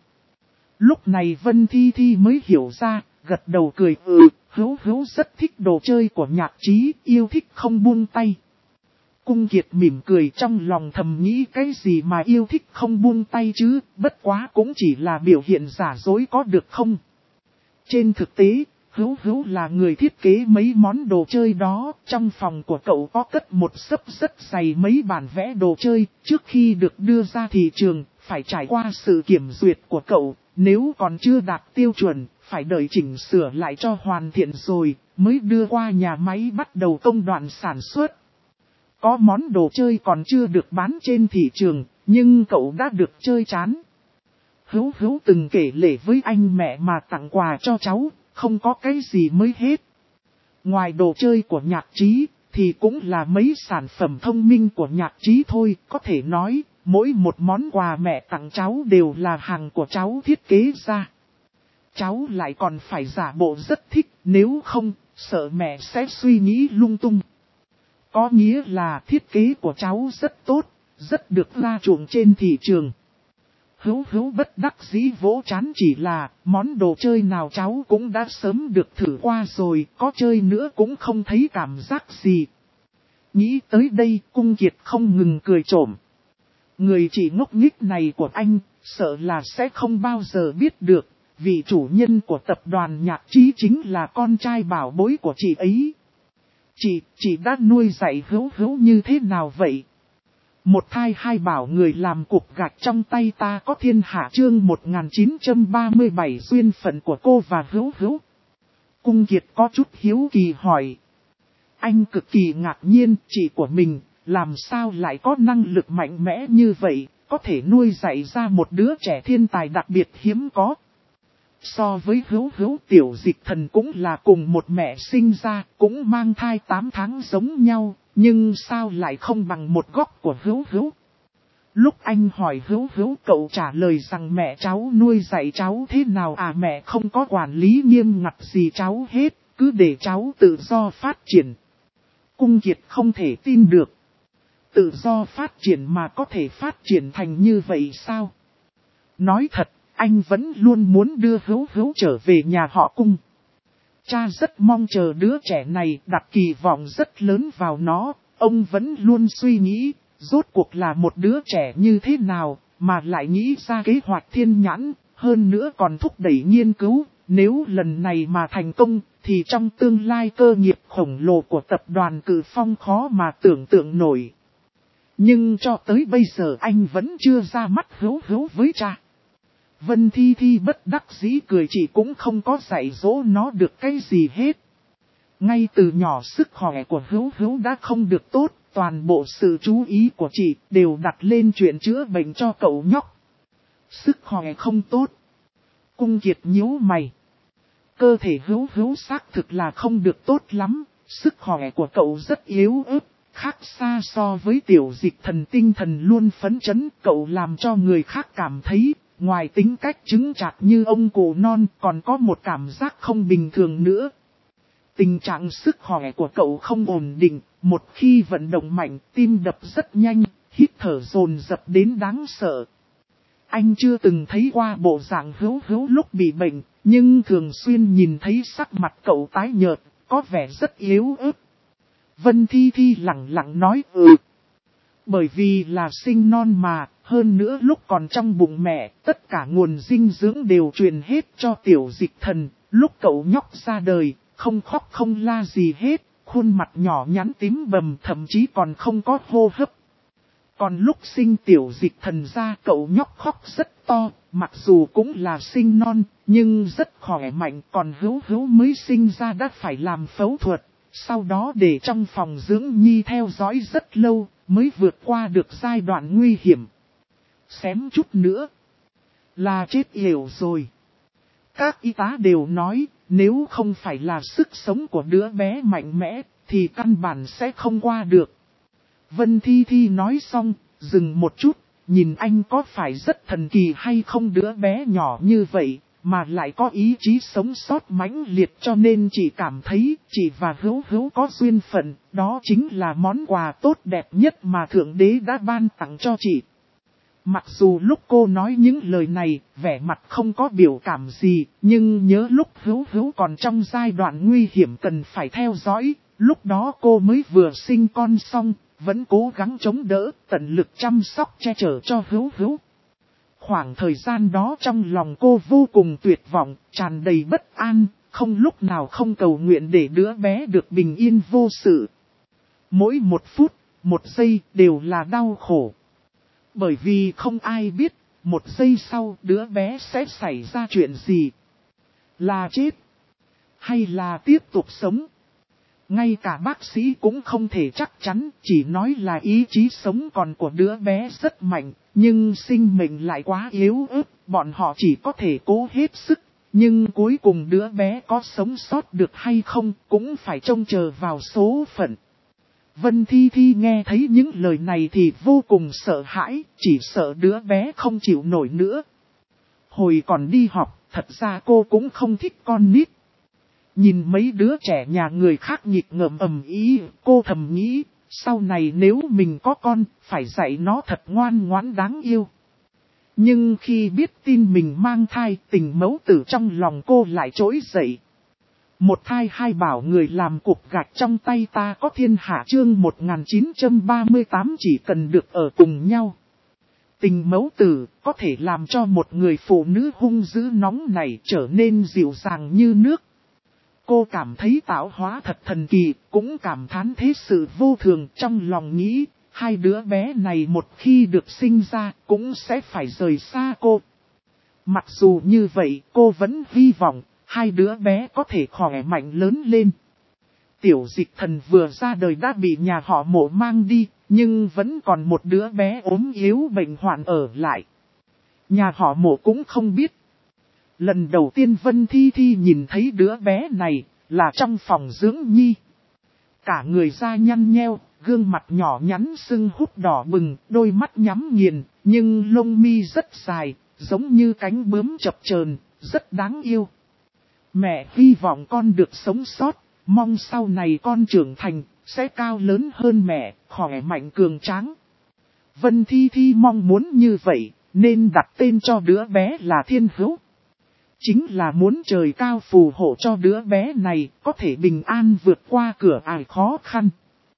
Lúc này Vân Thi Thi mới hiểu ra, gật đầu cười Hữu Hữu rất thích đồ chơi của Nhạc Trí, yêu thích không buông tay. Cung Kiệt mỉm cười trong lòng thầm nghĩ cái gì mà yêu thích không buông tay chứ, bất quá cũng chỉ là biểu hiện giả dối có được không? Trên thực tế, Hữu Hữu là người thiết kế mấy món đồ chơi đó, trong phòng của cậu có cất một xấp rất dày mấy bản vẽ đồ chơi, trước khi được đưa ra thị trường, phải trải qua sự kiểm duyệt của cậu, nếu còn chưa đạt tiêu chuẩn, phải đợi chỉnh sửa lại cho hoàn thiện rồi, mới đưa qua nhà máy bắt đầu công đoạn sản xuất. Có món đồ chơi còn chưa được bán trên thị trường, nhưng cậu đã được chơi chán. Hữu Hữu từng kể lể với anh mẹ mà tặng quà cho cháu, không có cái gì mới hết. Ngoài đồ chơi của Nhạc Trí, thì cũng là mấy sản phẩm thông minh của Nhạc Trí thôi, có thể nói, mỗi một món quà mẹ tặng cháu đều là hàng của cháu thiết kế ra. Cháu lại còn phải giả bộ rất thích, nếu không, sợ mẹ sẽ suy nghĩ lung tung. Có nghĩa là thiết kế của cháu rất tốt, rất được la chuộng trên thị trường. Hữu Hữu bất đắc dĩ vỗ trán chỉ là món đồ chơi nào cháu cũng đã sớm được thử qua rồi, có chơi nữa cũng không thấy cảm giác gì. Nghĩ tới đây Cung Kiệt không ngừng cười trộm. Người chị ngốc nghếch này của anh, sợ là sẽ không bao giờ biết được, vì chủ nhân của tập đoàn Nhạc Trí chính là con trai bảo bối của chị ấy. Chị đã nuôi dạy Hữu Hữu như thế nào vậy? Một thai hai bảo người làm cục gạch trong tay ta có thiên hạ chương 1937 duyên phận của cô và Hữu Hữu. Cung Kiệt có chút hiếu kỳ hỏi. Anh cực kỳ ngạc nhiên chị của mình, làm sao lại có năng lực mạnh mẽ như vậy, có thể nuôi dạy ra một đứa trẻ thiên tài đặc biệt hiếm có. So với Hữu Hữu Tiểu Dịch Thần cũng là cùng một mẹ sinh ra, cũng mang thai 8 tháng giống nhau, nhưng sao lại không bằng một góc của Hữu Hữu. Lúc anh hỏi Hữu Hữu cậu trả lời rằng mẹ cháu nuôi dạy cháu thế nào à, mẹ không có quản lý nghiêm ngặt gì cháu hết, cứ để cháu tự do phát triển. Cung Kiệt không thể tin được. Tự do phát triển mà có thể phát triển thành như vậy sao? Nói thật, anh vẫn luôn muốn đưa Hữu Hữu trở về nhà họ Cung. Cha rất mong chờ đứa trẻ này, đặt kỳ vọng rất lớn vào nó. Ông vẫn luôn suy nghĩ, rốt cuộc là một đứa trẻ như thế nào, mà lại nghĩ ra kế hoạch thiên nhãn, hơn nữa còn thúc đẩy nghiên cứu. Nếu lần này mà thành công, thì trong tương lai cơ nghiệp khổng lồ của tập đoàn Cự Phong khó mà tưởng tượng nổi. Nhưng cho tới bây giờ anh vẫn chưa ra mắt Hữu Hữu với cha. Vân Thi Thi bất đắc dĩ cười, chị cũng không có dạy dỗ nó được cái gì hết. Ngay từ nhỏ sức khỏe của Hữu Hữu đã không được tốt, toàn bộ sự chú ý của chị đều đặt lên chuyện chữa bệnh cho cậu nhóc. Sức khỏe không tốt. Cung Kiệt nhíu mày. Cơ thể Hữu Hữu xác thực là không được tốt lắm, sức khỏe của cậu rất yếu ớt, khác xa so với Tiểu Dịch Thần tinh thần luôn phấn chấn, cậu làm cho người khác cảm thấy, ngoài tính cách chứng chạc như ông cụ non còn có một cảm giác không bình thường nữa. Tình trạng sức khỏe của cậu không ổn định, một khi vận động mạnh, tim đập rất nhanh, hít thở dồn dập đến đáng sợ. Anh chưa từng thấy qua bộ dạng Hữu Hữu lúc bị bệnh, nhưng thường xuyên nhìn thấy sắc mặt cậu tái nhợt, có vẻ rất yếu ớt. Vân Thi Thi lặng lặng nói Bởi vì là sinh non mà, hơn nữa lúc còn trong bụng mẹ, tất cả nguồn dinh dưỡng đều truyền hết cho Tiểu Dịch Thần. Lúc cậu nhóc ra đời, không khóc không la gì hết, khuôn mặt nhỏ nhắn tím bầm thậm chí còn không có hô hấp. Còn lúc sinh Tiểu Dịch Thần ra cậu nhóc khóc rất to, mặc dù cũng là sinh non, nhưng rất khỏe mạnh. Còn Hữu Hữu mới sinh ra đã phải làm phẫu thuật, sau đó để trong phòng dưỡng nhi theo dõi rất lâu, mới vượt qua được giai đoạn nguy hiểm. Xém chút nữa là chết yểu rồi. Các y tá đều nói, nếu không phải là sức sống của đứa bé mạnh mẽ, thì căn bản sẽ không qua được. Vân Thi Thi nói xong, dừng một chút, nhìn anh có phải rất thần kỳ hay không, đứa bé nhỏ như vậy, mà lại có ý chí sống sót mãnh liệt, cho nên chị cảm thấy chị và Hữu Hữu có duyên phận, đó chính là món quà tốt đẹp nhất mà Thượng Đế đã ban tặng cho chị. Mặc dù lúc cô nói những lời này, vẻ mặt không có biểu cảm gì, nhưng nhớ lúc Hữu Hữu còn trong giai đoạn nguy hiểm cần phải theo dõi, lúc đó cô mới vừa sinh con xong, vẫn cố gắng chống đỡ, tận lực chăm sóc che chở cho Hữu Hữu. Khoảng thời gian đó trong lòng cô vô cùng tuyệt vọng, tràn đầy bất an, không lúc nào không cầu nguyện để đứa bé được bình yên vô sự. Mỗi một phút, một giây đều là đau khổ. Bởi vì không ai biết, một giây sau đứa bé sẽ xảy ra chuyện gì. Là chết, hay là tiếp tục sống. Ngay cả bác sĩ cũng không thể chắc chắn, chỉ nói là ý chí sống còn của đứa bé rất mạnh, nhưng sinh mệnh lại quá yếu ớt, bọn họ chỉ có thể cố hết sức, nhưng cuối cùng đứa bé có sống sót được hay không cũng phải trông chờ vào số phận. Vân Thi Thi nghe thấy những lời này thì vô cùng sợ hãi, chỉ sợ đứa bé không chịu nổi nữa. Hồi còn đi học, thật ra cô cũng không thích con nít. Nhìn mấy đứa trẻ nhà người khác nghịch ngợm ầm ĩ, cô thầm nghĩ, sau này nếu mình có con, phải dạy nó thật ngoan ngoãn đáng yêu. Nhưng khi biết tin mình mang thai, tình mẫu tử trong lòng cô lại trỗi dậy. Một thai hai bảo người làm cục gạch trong tay ta có thiên hạ, chương 1938 chỉ cần được ở cùng nhau. Tình mẫu tử có thể làm cho một người phụ nữ hung dữ nóng này trở nên dịu dàng như nước. Cô cảm thấy tạo hóa thật thần kỳ, cũng cảm thán thế sự vô thường, trong lòng nghĩ, hai đứa bé này một khi được sinh ra cũng sẽ phải rời xa cô. Mặc dù như vậy, cô vẫn hy vọng hai đứa bé có thể khỏe mạnh lớn lên. Tiểu Dịch Thần vừa ra đời đã bị nhà họ Mộ mang đi, nhưng vẫn còn một đứa bé ốm yếu bệnh hoạn ở lại. Nhà họ Mộ cũng không biết. Lần đầu tiên Vân Thi Thi nhìn thấy đứa bé này là trong phòng dưỡng nhi. Cả người da nhăn nheo, gương mặt nhỏ nhắn sưng húp đỏ bừng, đôi mắt nhắm nghiền, nhưng lông mi rất dài, giống như cánh bướm chập chờn, rất đáng yêu. Mẹ hy vọng con được sống sót, mong sau này con trưởng thành, sẽ cao lớn hơn mẹ, khỏe mạnh cường tráng. Vân Thi Thi mong muốn như vậy, nên đặt tên cho đứa bé là Thiên Hữu. Chính là muốn trời cao phù hộ cho đứa bé này có thể bình an vượt qua cửa ải khó khăn.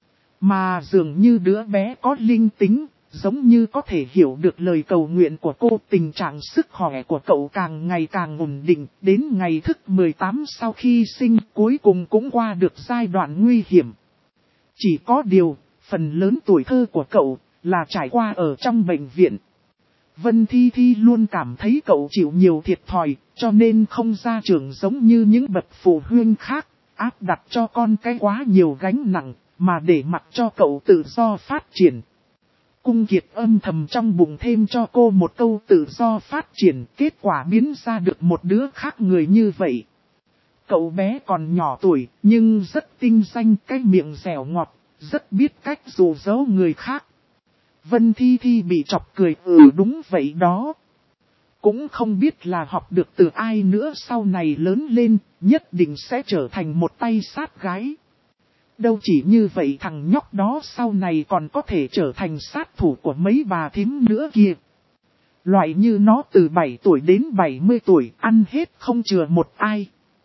Mà dường như đứa bé có linh tính, giống như có thể hiểu được lời cầu nguyện của cô. Tình trạng sức khỏe của cậu càng ngày càng ổn định, đến ngày thứ 18 sau khi sinh cuối cùng cũng qua được giai đoạn nguy hiểm. Chỉ có điều, phần lớn tuổi thơ của cậu là trải qua ở trong bệnh viện. Vân Thi Thi luôn cảm thấy cậu chịu nhiều thiệt thòi, cho nên không ra trường giống như những bậc phụ huynh khác, áp đặt cho con cái quá nhiều gánh nặng, mà để mặc cho cậu tự do phát triển. Cung Kiệt âm thầm trong bụng thêm cho cô một câu tự do phát triển, kết quả biến ra được một đứa khác người như vậy. Cậu bé còn nhỏ tuổi, nhưng rất tinh danh, cái miệng dẻo ngọt, rất biết cách dụ dỗ người khác. Vân Thi Thi bị chọc cười, đúng vậy đó. Cũng không biết là học được từ ai nữa, sau này lớn lên, nhất định sẽ trở thành một tay sát gái. Đâu chỉ như vậy thằng nhóc đó sau này còn có thể trở thành sát thủ của mấy bà thím nữa kìa. Loại như nó từ 7 tuổi đến 70 tuổi ăn hết không chừa một ai.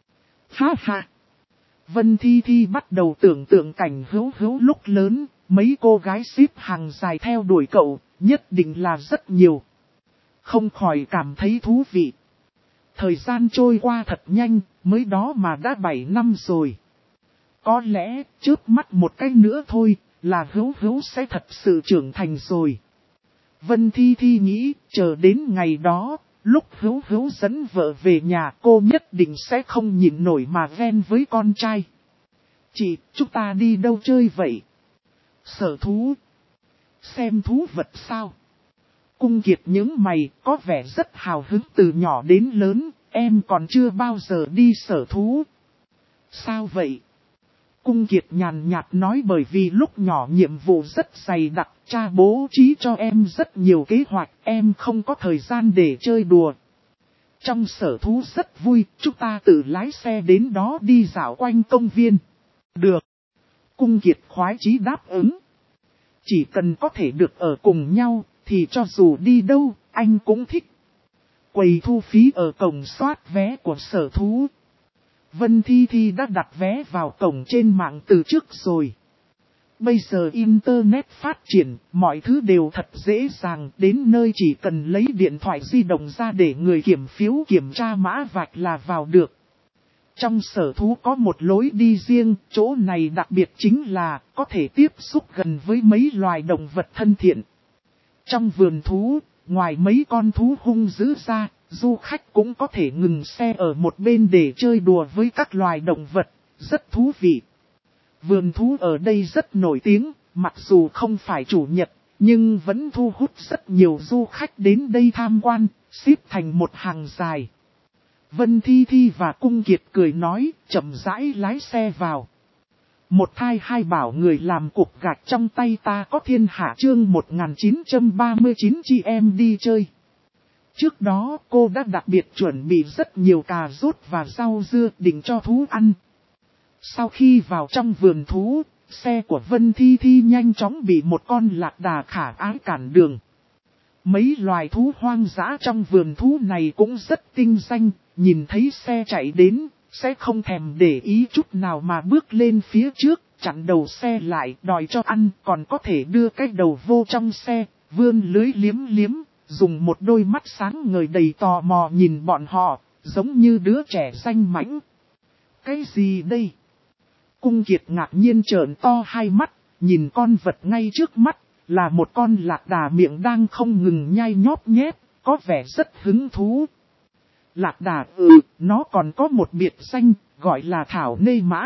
Ha ha. Vân Thi Thi bắt đầu tưởng tượng cảnh Hữu Hữu lúc lớn, mấy cô gái xếp hàng dài theo đuổi cậu, nhất định là rất nhiều. Không khỏi cảm thấy thú vị. Thời gian trôi qua thật nhanh, mới đó mà đã 7 năm rồi. Có lẽ, trước mắt một cái nữa thôi, là Hữu Hữu sẽ thật sự trưởng thành rồi. Vân Thi Thi nghĩ, chờ đến ngày đó, lúc Hữu Hữu dẫn vợ về nhà cô nhất định sẽ không nhịn nổi mà ghen với con trai. Chị, chúng ta đi đâu chơi vậy? Sở thú. Xem thú vật sao? Cung Kiệt những mày có vẻ rất hào hứng từ nhỏ đến lớn, em còn chưa bao giờ đi sở thú. Sao vậy? Cung Kiệt nhàn nhạt nói bởi vì lúc nhỏ nhiệm vụ rất dày đặc, cha bố trí cho em rất nhiều kế hoạch, em không có thời gian để chơi đùa. Trong sở thú rất vui, chúng ta tự lái xe đến đó đi dạo quanh công viên. Được. Cung Kiệt khoái chí đáp ứng. Chỉ cần có thể được ở cùng nhau, thì cho dù đi đâu, anh cũng thích. Quầy thu phí ở cổng soát vé của sở thú. Vân Thi Thi đã đặt vé vào cổng trên mạng từ trước rồi. Bây giờ Internet phát triển, mọi thứ đều thật dễ dàng, đến nơi chỉ cần lấy điện thoại di động ra để người kiểm phiếu kiểm tra mã vạch là vào được. Trong sở thú có một lối đi riêng, chỗ này đặc biệt chính là có thể tiếp xúc gần với mấy loài động vật thân thiện. Trong vườn thú, ngoài mấy con thú hung dữ ra, du khách cũng có thể ngừng xe ở một bên để chơi đùa với các loài động vật, rất thú vị. Vườn thú ở đây rất nổi tiếng, mặc dù không phải chủ nhật, nhưng vẫn thu hút rất nhiều du khách đến đây tham quan, xếp thành một hàng dài. Vân Thi Thi và Cung Kiệt cười nói, chậm rãi lái xe vào. Một thai hai bảo người làm cục gạch trong tay ta có thiên hạ chương 1939 chị em đi chơi. Trước đó cô đã đặc biệt chuẩn bị rất nhiều cà rốt và rau dưa định cho thú ăn. Sau khi vào trong vườn thú, xe của Vân Thi Thi nhanh chóng bị một con lạc đà khả ái cản đường. Mấy loài thú hoang dã trong vườn thú này cũng rất tinh danh, nhìn thấy xe chạy đến, sẽ không thèm để ý chút nào mà bước lên phía trước, chặn đầu xe lại đòi cho ăn, còn có thể đưa cái đầu vô trong xe, vươn lưới liếm liếm, dùng một đôi mắt sáng ngời đầy tò mò nhìn bọn họ, giống như đứa trẻ danh mãnh. Cái gì đây? Cung Kiệt ngạc nhiên trợn to hai mắt, nhìn con vật ngay trước mắt, là một con lạc đà miệng đang không ngừng nhai nhóp nhép, có vẻ rất hứng thú. Lạc đà nó còn có một biệt danh, gọi là Thảo Nê Mã.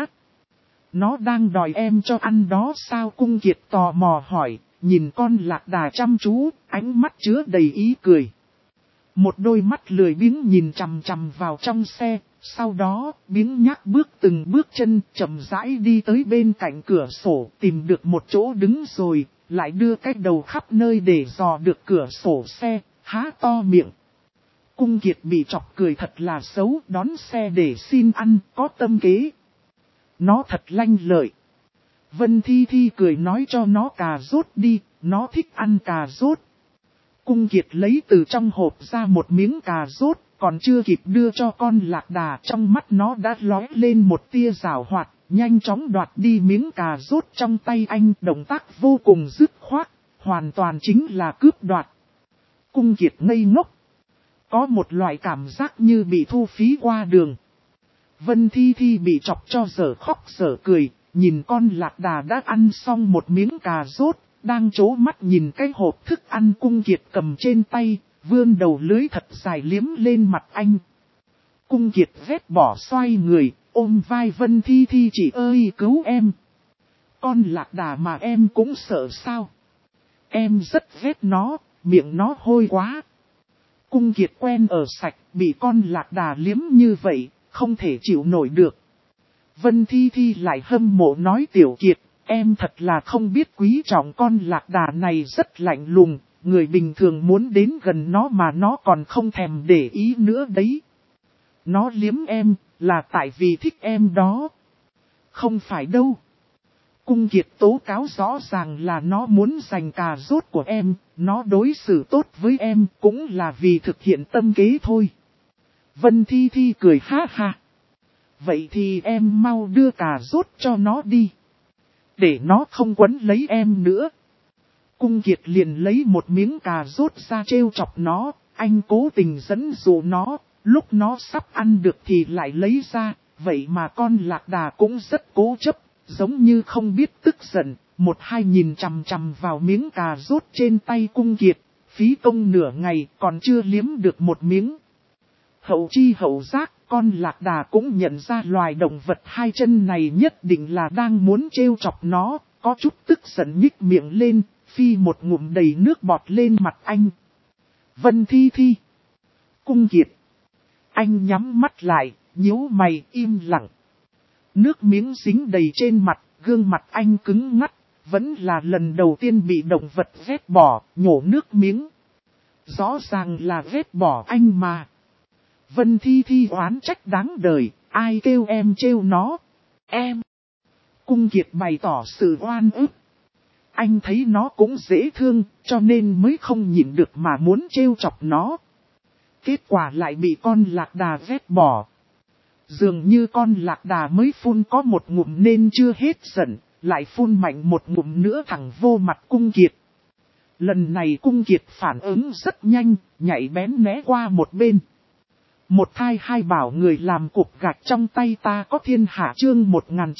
Nó đang đòi em cho ăn đó sao? Cung Kiệt tò mò hỏi, nhìn con lạc đà chăm chú, ánh mắt chứa đầy ý cười. Một đôi mắt lười biếng nhìn chằm chằm vào trong xe, sau đó biếng nhác bước từng bước chân chậm rãi đi tới bên cạnh cửa sổ, tìm được một chỗ đứng rồi, lại đưa cái đầu khắp nơi để dò được cửa sổ xe, há to miệng. Cung Kiệt bị chọc cười thật là xấu, đón xe để xin ăn, có tâm kế. Nó thật lanh lợi. Vân Thi Thi cười nói cho nó cà rốt đi, nó thích ăn cà rốt. Cung Kiệt lấy từ trong hộp ra một miếng cà rốt, còn chưa kịp đưa cho con lạc đà, trong mắt nó đã lóe lên một tia giảo hoạt, nhanh chóng đoạt đi miếng cà rốt trong tay anh, động tác vô cùng dứt khoát, hoàn toàn chính là cướp đoạt. Cung Kiệt ngây ngốc. Có một loại cảm giác như bị thu phí qua đường. Vân Thi Thi bị chọc cho dở khóc dở cười, nhìn con lạc đà đã ăn xong một miếng cà rốt, đang trố mắt nhìn cái hộp thức ăn Cung Kiệt cầm trên tay, vươn đầu lưới thật dài liếm lên mặt anh. Cung Kiệt vét bỏ xoay người, ôm vai Vân Thi Thi, chị ơi cứu em. Con lạc đà mà em cũng sợ sao? Em rất ghét nó, miệng nó hôi quá. Cung Kiệt quen ở sạch, bị con lạc đà liếm như vậy, không thể chịu nổi được. Vân Thi Thi lại hâm mộ nói Tiểu Kiệt, em thật là không biết quý trọng con lạc đà này rất lạnh lùng, người bình thường muốn đến gần nó mà nó còn không thèm để ý nữa đấy. Nó liếm em, là tại vì thích em đó. Không phải đâu. Cung Kiệt tố cáo rõ ràng là nó muốn giành cà rốt của em, nó đối xử tốt với em cũng là vì thực hiện tâm kế thôi. Vân Thi Thi cười ha ha. Vậy thì em mau đưa cà rốt cho nó đi. Để nó không quấn lấy em nữa. Cung Kiệt liền lấy một miếng cà rốt ra trêu chọc nó, anh cố tình dẫn dụ nó, lúc nó sắp ăn được thì lại lấy ra, vậy mà con lạc đà cũng rất cố chấp, giống như không biết tức giận, một hai nhìn chằm chằm vào miếng cà rốt trên tay Cung Kiệt, phí công nửa ngày còn chưa liếm được một miếng. Hậu chi hậu giác, con lạc đà cũng nhận ra loài động vật hai chân này nhất định là đang muốn trêu chọc nó, có chút tức giận nhích miệng lên, phi một ngụm đầy nước bọt lên mặt anh. Vân Thi Thi. Cung Kiệt. Anh nhắm mắt lại, nhíu mày im lặng. Nước miếng dính đầy trên mặt, gương mặt anh cứng ngắt, vẫn là lần đầu tiên bị động vật ghét bỏ, nhổ nước miếng. Rõ ràng là ghét bỏ anh mà. Vân Thi Thi oán trách đáng đời, ai kêu em trêu nó? Em. Cung Kiệt bày tỏ sự oan ức. Anh thấy nó cũng dễ thương, cho nên mới không nhịn được mà muốn trêu chọc nó. Kết quả lại bị con lạc đà ghét bỏ. Dường như con lạc đà mới phun có một ngụm nên chưa hết giận, lại phun mạnh một ngụm nữa thẳng vô mặt Cung Kiệt. Lần này Cung Kiệt phản ứng rất nhanh, nhảy bén né qua một bên. Một thai hai bảo người làm cục gạch trong tay ta có thiên hạ chương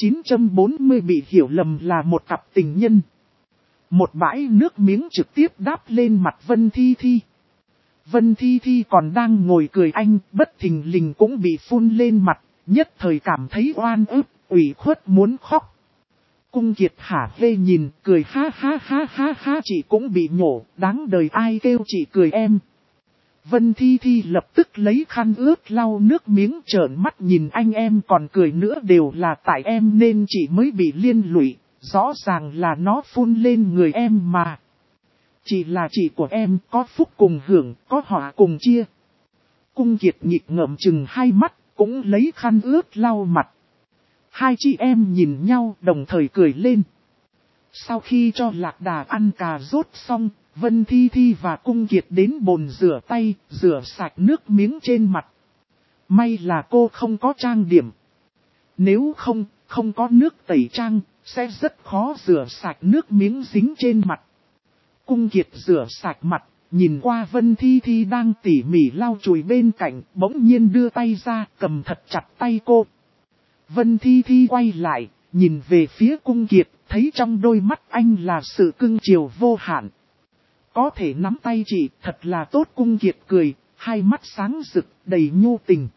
1940 bị hiểu lầm là một cặp tình nhân. Một bãi nước miếng trực tiếp đáp lên mặt Vân Thi Thi. Vân Thi Thi còn đang ngồi cười anh, bất thình lình cũng bị phun lên mặt, nhất thời cảm thấy oan ức, ủy khuất muốn khóc. Cung Kiệt hả hê nhìn, cười ha ha ha ha ha, chị cũng bị nhổ, đáng đời ai kêu chị cười em. Vân Thi Thi lập tức lấy khăn ướt lau nước miếng trợn mắt nhìn anh em còn cười nữa đều là tại em nên chị mới bị liên lụy, rõ ràng là nó phun lên người em mà. Chỉ là chị của em có phúc cùng hưởng, có họa cùng chia. Cung Kiệt nhịp ngậm chừng hai mắt, cũng lấy khăn ướt lau mặt. Hai chị em nhìn nhau đồng thời cười lên. Sau khi cho lạc đà ăn cà rốt xong, Vân Thi Thi và Cung Kiệt đến bồn rửa tay, rửa sạch nước miếng trên mặt. May là cô không có trang điểm. Nếu không có nước tẩy trang, sẽ rất khó rửa sạch nước miếng dính trên mặt. Cung Kiệt rửa sạch mặt, nhìn qua Vân Thi Thi đang tỉ mỉ lau chùi bên cạnh, bỗng nhiên đưa tay ra, cầm thật chặt tay cô. Vân Thi Thi quay lại, nhìn về phía Cung Kiệt, thấy trong đôi mắt anh là sự cưng chiều vô hạn. Có thể nắm tay chị, thật là tốt. Cung Kiệt cười, hai mắt sáng rực, đầy nhu tình.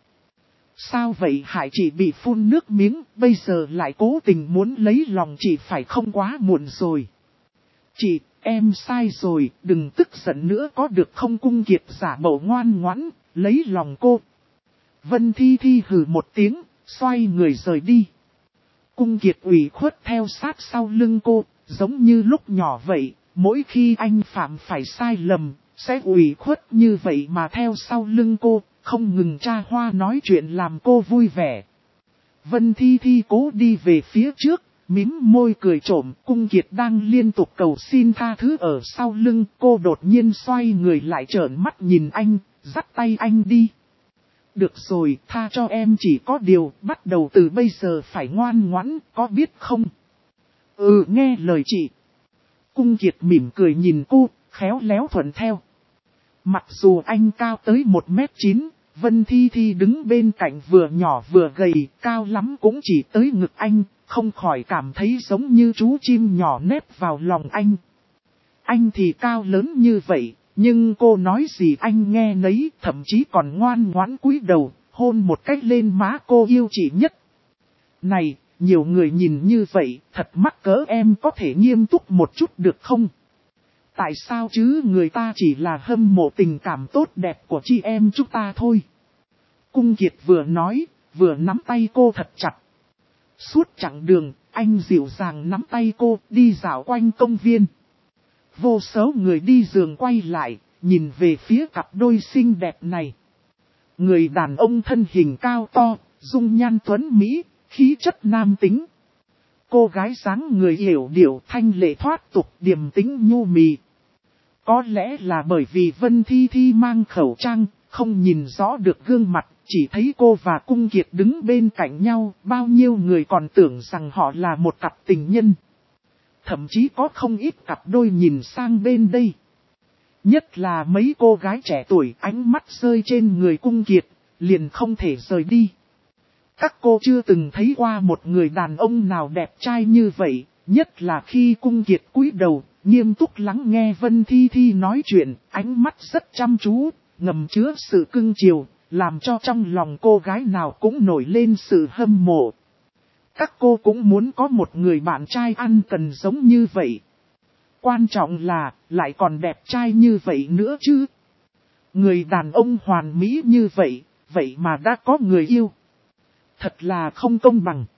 Sao vậy hại chị bị phun nước miếng, bây giờ lại cố tình muốn lấy lòng chị phải không, quá muộn rồi. Chị, em sai rồi, đừng tức giận nữa có được không? Cung Kiệt giả bộ ngoan ngoãn, lấy lòng cô. Vân Thi Thi hừ một tiếng, xoay người rời đi. Cung Kiệt ủy khuất theo sát sau lưng cô, giống như lúc nhỏ vậy, mỗi khi anh phạm phải sai lầm, sẽ ủy khuất như vậy mà theo sau lưng cô, không ngừng tra hoa nói chuyện làm cô vui vẻ. Vân Thi Thi cố đi về phía trước, mím môi cười trộm. Cung Kiệt đang liên tục cầu xin tha thứ ở sau lưng, cô đột nhiên xoay người lại trợn mắt nhìn anh, dắt tay anh đi. Được rồi, tha cho em, chỉ có điều, bắt đầu từ bây giờ phải ngoan ngoãn, có biết không? Ừ, nghe lời chị. Cung Kiệt mỉm cười nhìn cô, khéo léo thuận theo. Mặc dù anh cao tới 1m9, Vân Thi Thi đứng bên cạnh vừa nhỏ vừa gầy, cao lắm cũng chỉ tới ngực anh, không khỏi cảm thấy giống như chú chim nhỏ nép vào lòng anh. Anh thì cao lớn như vậy, nhưng cô nói gì anh nghe nấy, thậm chí còn ngoan ngoãn cúi đầu, hôn một cách lên má cô yêu chị nhất. Này, nhiều người nhìn như vậy, thật mắc cỡ, em có thể nghiêm túc một chút được không? Tại sao chứ, người ta chỉ là hâm mộ tình cảm tốt đẹp của chị em chúng ta thôi. Cung Kiệt vừa nói, vừa nắm tay cô thật chặt. Suốt chặng đường, anh dịu dàng nắm tay cô, đi dạo quanh công viên. Vô số người đi giường quay lại, nhìn về phía cặp đôi xinh đẹp này. Người đàn ông thân hình cao to, dung nhan tuấn mỹ, khí chất nam tính. cô gái dáng người hiểu điệu thanh lệ thoát tục điềm tĩnh nhu mì. Có lẽ là bởi vì Vân Thi Thi mang khẩu trang, không nhìn rõ được gương mặt, chỉ thấy cô và Cung Kiệt đứng bên cạnh nhau, bao nhiêu người còn tưởng rằng họ là một cặp tình nhân. Thậm chí có không ít cặp đôi nhìn sang bên đây. Nhất là mấy cô gái trẻ tuổi ánh mắt rơi trên người Cung Kiệt, liền không thể rời đi. Các cô chưa từng thấy qua một người đàn ông nào đẹp trai như vậy, nhất là khi Cung Kiệt cúi đầu, nghiêm túc lắng nghe Vân Thi Thi nói chuyện, ánh mắt rất chăm chú, ngầm chứa sự cưng chiều, làm cho trong lòng cô gái nào cũng nổi lên sự hâm mộ. Các cô cũng muốn có một người bạn trai ăn cần giống như vậy. Quan trọng là, lại còn đẹp trai như vậy nữa chứ. Người đàn ông hoàn mỹ như vậy, vậy mà đã có người yêu. Thật là không công bằng.